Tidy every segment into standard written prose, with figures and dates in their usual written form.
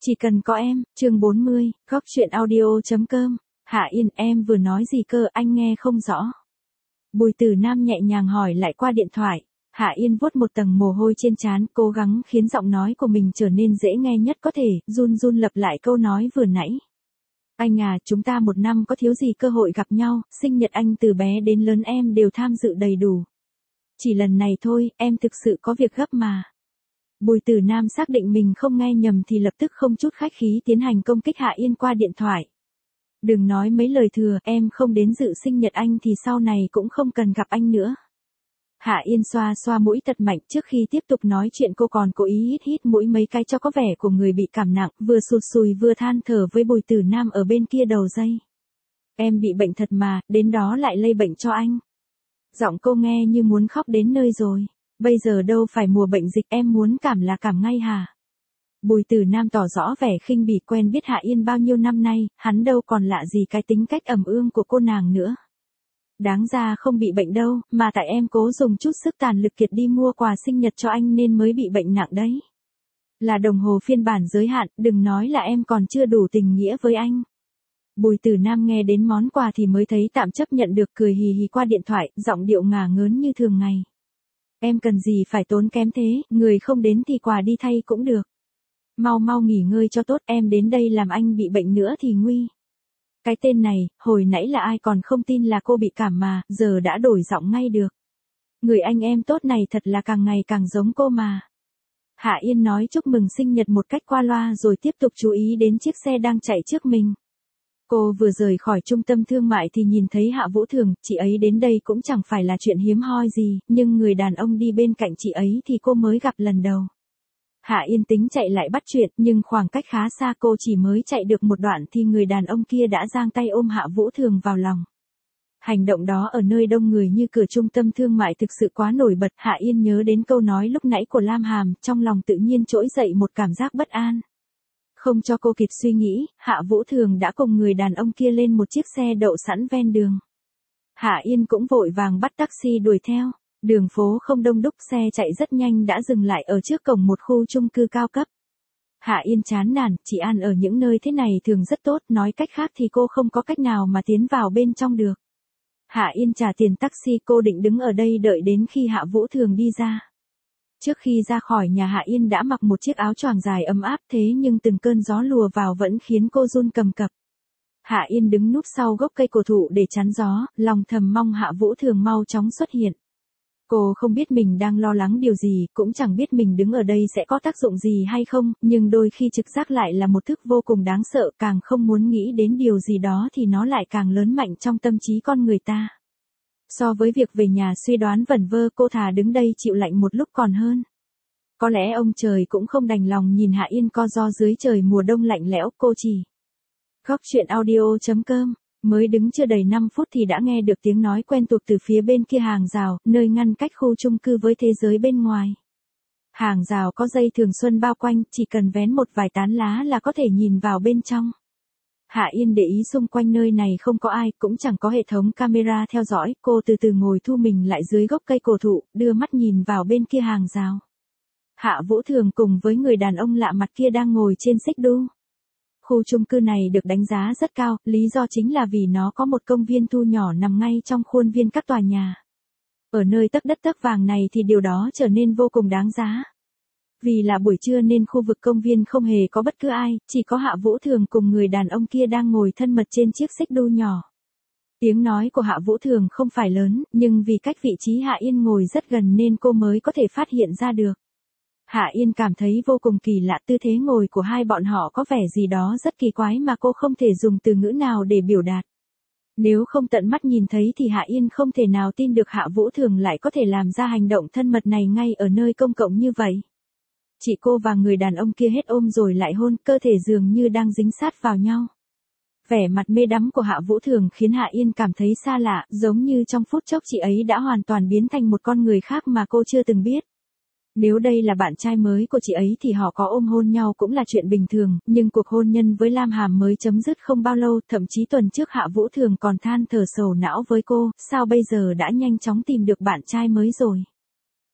Chỉ cần có em, chương 40, góc chuyện audio.com. Hạ Yên, em vừa nói gì cơ, anh nghe không rõ. Bùi Tử Nam nhẹ nhàng hỏi lại qua điện thoại. Hạ Yên vuốt một tầng mồ hôi trên trán, cố gắng khiến giọng nói của mình trở nên dễ nghe nhất có thể, run run lặp lại câu nói vừa nãy. Anh à, chúng ta một năm có thiếu gì cơ hội gặp nhau, sinh nhật anh từ bé đến lớn em đều tham dự đầy đủ. Chỉ lần này thôi, em thực sự có việc gấp mà. Bùi Tử Nam xác định mình không nghe nhầm thì lập tức không chút khách khí tiến hành công kích Hạ Yên qua điện thoại. Đừng nói mấy lời thừa, em không đến dự sinh nhật anh thì sau này cũng không cần gặp anh nữa. Hạ Yên xoa xoa mũi thật mạnh, trước khi tiếp tục nói chuyện cô còn cố ý hít hít mũi mấy cái cho có vẻ của người bị cảm nặng, vừa sụt sùi vừa than thở với Bùi Tử Nam ở bên kia đầu dây. Em bị bệnh thật mà, đến đó lại lây bệnh cho anh. Giọng cô nghe như muốn khóc đến nơi rồi. Bây giờ đâu phải mùa bệnh dịch, em muốn cảm là cảm ngay hả? Bùi Tử Nam tỏ rõ vẻ khinh bỉ, quen biết Hạ Yên bao nhiêu năm nay, hắn đâu còn lạ gì cái tính cách ẩm ương của cô nàng nữa. Đáng ra không bị bệnh đâu, mà tại em cố dùng chút sức tàn lực kiệt đi mua quà sinh nhật cho anh nên mới bị bệnh nặng đấy. Là đồng hồ phiên bản giới hạn, đừng nói là em còn chưa đủ tình nghĩa với anh. Bùi Tử Nam nghe đến món quà thì mới thấy tạm chấp nhận được, cười hì hì qua điện thoại, giọng điệu ngả ngớn như thường ngày. Em cần gì phải tốn kém thế, người không đến thì quà đi thay cũng được. Mau mau nghỉ ngơi cho tốt, em đến đây làm anh bị bệnh nữa thì nguy. Cái tên này, hồi nãy là ai còn không tin là cô bị cảm mà, giờ đã đổi giọng ngay được. Người anh em tốt này thật là càng ngày càng giống cô mà. Hạ Yên nói chúc mừng sinh nhật một cách qua loa rồi tiếp tục chú ý đến chiếc xe đang chạy trước mình. Cô vừa rời khỏi trung tâm thương mại thì nhìn thấy Hạ Vũ Thường, chị ấy đến đây cũng chẳng phải là chuyện hiếm hoi gì, nhưng người đàn ông đi bên cạnh chị ấy thì cô mới gặp lần đầu. Hạ Yên tính chạy lại bắt chuyện, nhưng khoảng cách khá xa, cô chỉ mới chạy được một đoạn thì người đàn ông kia đã giang tay ôm Hạ Vũ Thường vào lòng. Hành động đó ở nơi đông người như cửa trung tâm thương mại thực sự quá nổi bật. Hạ Yên nhớ đến câu nói lúc nãy của Lam Hàm, trong lòng tự nhiên trỗi dậy một cảm giác bất an. Không cho cô kịp suy nghĩ, Hạ Vũ Thường đã cùng người đàn ông kia lên một chiếc xe đậu sẵn ven đường. Hạ Yên cũng vội vàng bắt taxi đuổi theo. Đường phố không đông đúc, xe chạy rất nhanh đã dừng lại ở trước cổng một khu chung cư cao cấp. Hạ Yên chán nản, chị ăn ở những nơi thế này thường rất tốt, nói cách khác thì cô không có cách nào mà tiến vào bên trong được. Hạ Yên trả tiền taxi, cô định đứng ở đây đợi đến khi Hạ Vũ Thường đi ra. Trước khi ra khỏi nhà Hạ Yên đã mặc một chiếc áo choàng dài ấm áp, thế nhưng từng cơn gió lùa vào vẫn khiến cô run cầm cập. Hạ Yên đứng núp sau gốc cây cổ thụ để chắn gió, lòng thầm mong Hạ Vũ Thường mau chóng xuất hiện. Cô không biết mình đang lo lắng điều gì, cũng chẳng biết mình đứng ở đây sẽ có tác dụng gì hay không, nhưng đôi khi trực giác lại là một thức vô cùng đáng sợ, càng không muốn nghĩ đến điều gì đó thì nó lại càng lớn mạnh trong tâm trí con người ta. So với việc về nhà suy đoán vẩn vơ, cô thà đứng đây chịu lạnh một lúc còn hơn. Có lẽ ông trời cũng không đành lòng nhìn Hạ Yên co ro dưới trời mùa đông lạnh lẽo, cô chỉ. Góc chuyện audio.com. Mới đứng chưa đầy 5 phút thì đã nghe được tiếng nói quen thuộc từ phía bên kia hàng rào, nơi ngăn cách khu chung cư với thế giới bên ngoài. Hàng rào có dây thường xuân bao quanh, chỉ cần vén một vài tán lá là có thể nhìn vào bên trong. Hạ Yên để ý xung quanh nơi này không có ai, cũng chẳng có hệ thống camera theo dõi, cô từ từ ngồi thu mình lại dưới gốc cây cổ thụ, đưa mắt nhìn vào bên kia hàng rào. Hạ Vũ Thường cùng với người đàn ông lạ mặt kia đang ngồi trên xích đu. Khu chung cư này được đánh giá rất cao, lý do chính là vì nó có một công viên thu nhỏ nằm ngay trong khuôn viên các tòa nhà. Ở nơi tấc đất tấc vàng này thì điều đó trở nên vô cùng đáng giá. Vì là buổi trưa nên khu vực công viên không hề có bất cứ ai, chỉ có Hạ Vũ Thường cùng người đàn ông kia đang ngồi thân mật trên chiếc xích đu nhỏ. Tiếng nói của Hạ Vũ Thường không phải lớn, nhưng vì cách vị trí Hạ Yên ngồi rất gần nên cô mới có thể phát hiện ra được. Hạ Yên cảm thấy vô cùng kỳ lạ, tư thế ngồi của hai bọn họ có vẻ gì đó rất kỳ quái mà cô không thể dùng từ ngữ nào để biểu đạt. Nếu không tận mắt nhìn thấy thì Hạ Yên không thể nào tin được Hạ Vũ Thường lại có thể làm ra hành động thân mật này ngay ở nơi công cộng như vậy. Chị cô và người đàn ông kia hết ôm rồi lại hôn, cơ thể dường như đang dính sát vào nhau. Vẻ mặt mê đắm của Hạ Vũ Thường khiến Hạ Yên cảm thấy xa lạ, giống như trong phút chốc chị ấy đã hoàn toàn biến thành một con người khác mà cô chưa từng biết. Nếu đây là bạn trai mới của chị ấy thì họ có ôm hôn nhau cũng là chuyện bình thường, nhưng cuộc hôn nhân với Lam Hàm mới chấm dứt không bao lâu, thậm chí tuần trước Hạ Vũ Thường còn than thở sầu não với cô, sao bây giờ đã nhanh chóng tìm được bạn trai mới rồi.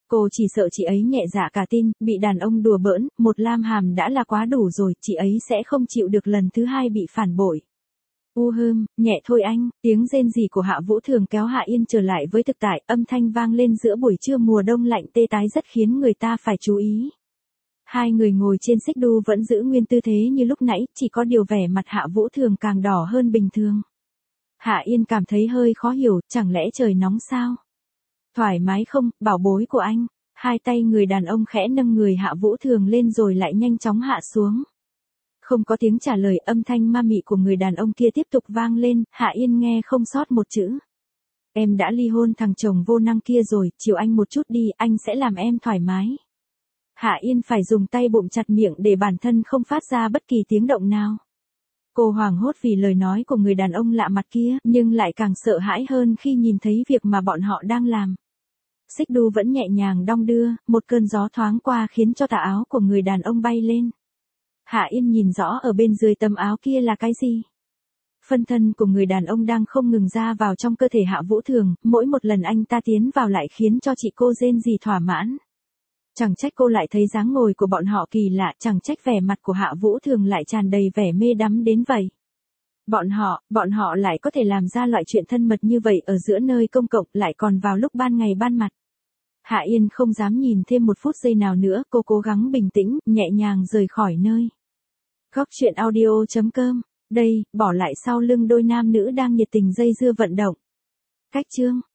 Cô chỉ sợ chị ấy nhẹ dạ cả tin, bị đàn ông đùa bỡn, một lam hàm đã là quá đủ rồi, chị ấy sẽ không chịu được lần thứ hai bị phản bội. Nhẹ thôi anh, tiếng rên rỉ của Hạ Vũ Thường kéo Hạ Yên trở lại với thực tại, âm thanh vang lên giữa buổi trưa mùa đông lạnh tê tái rất khiến người ta phải chú ý. Hai người ngồi trên xích đu vẫn giữ nguyên tư thế như lúc nãy, chỉ có điều vẻ mặt Hạ Vũ Thường càng đỏ hơn bình thường. Hạ Yên cảm thấy hơi khó hiểu, chẳng lẽ trời nóng sao? Thoải mái không, bảo bối của anh? Hai tay người đàn ông khẽ nâng người Hạ Vũ Thường lên rồi lại nhanh chóng hạ xuống. Không có tiếng trả lời, âm thanh ma mị của người đàn ông kia tiếp tục vang lên, Hạ Yên nghe không sót một chữ. Em đã ly hôn thằng chồng vô năng kia rồi, chiều anh một chút đi, anh sẽ làm em thoải mái. Hạ Yên phải dùng tay bụm chặt miệng để bản thân không phát ra bất kỳ tiếng động nào. Cô hoảng hốt vì lời nói của người đàn ông lạ mặt kia, nhưng lại càng sợ hãi hơn khi nhìn thấy việc mà bọn họ đang làm. Xích đu vẫn nhẹ nhàng đong đưa, một cơn gió thoáng qua khiến cho tà áo của người đàn ông bay lên. Hạ Yên nhìn rõ ở bên dưới tấm áo kia là cái gì. Phân thân của người đàn ông đang không ngừng ra vào trong cơ thể Hạ Vũ Thường, mỗi một lần anh ta tiến vào lại khiến cho chị cô rên rỉ thỏa mãn. Chẳng trách cô lại thấy dáng ngồi của bọn họ kỳ lạ, chẳng trách vẻ mặt của Hạ Vũ Thường lại tràn đầy vẻ mê đắm đến vậy. Bọn họ lại có thể làm ra loại chuyện thân mật như vậy ở giữa nơi công cộng, lại còn vào lúc ban ngày ban mặt. Hạ Yên không dám nhìn thêm một phút giây nào nữa, cô cố gắng bình tĩnh, nhẹ nhàng rời khỏi nơi. Góc truyện audio.com, đây, bỏ lại sau lưng đôi nam nữ đang nhiệt tình dây dưa vận động. Cách chương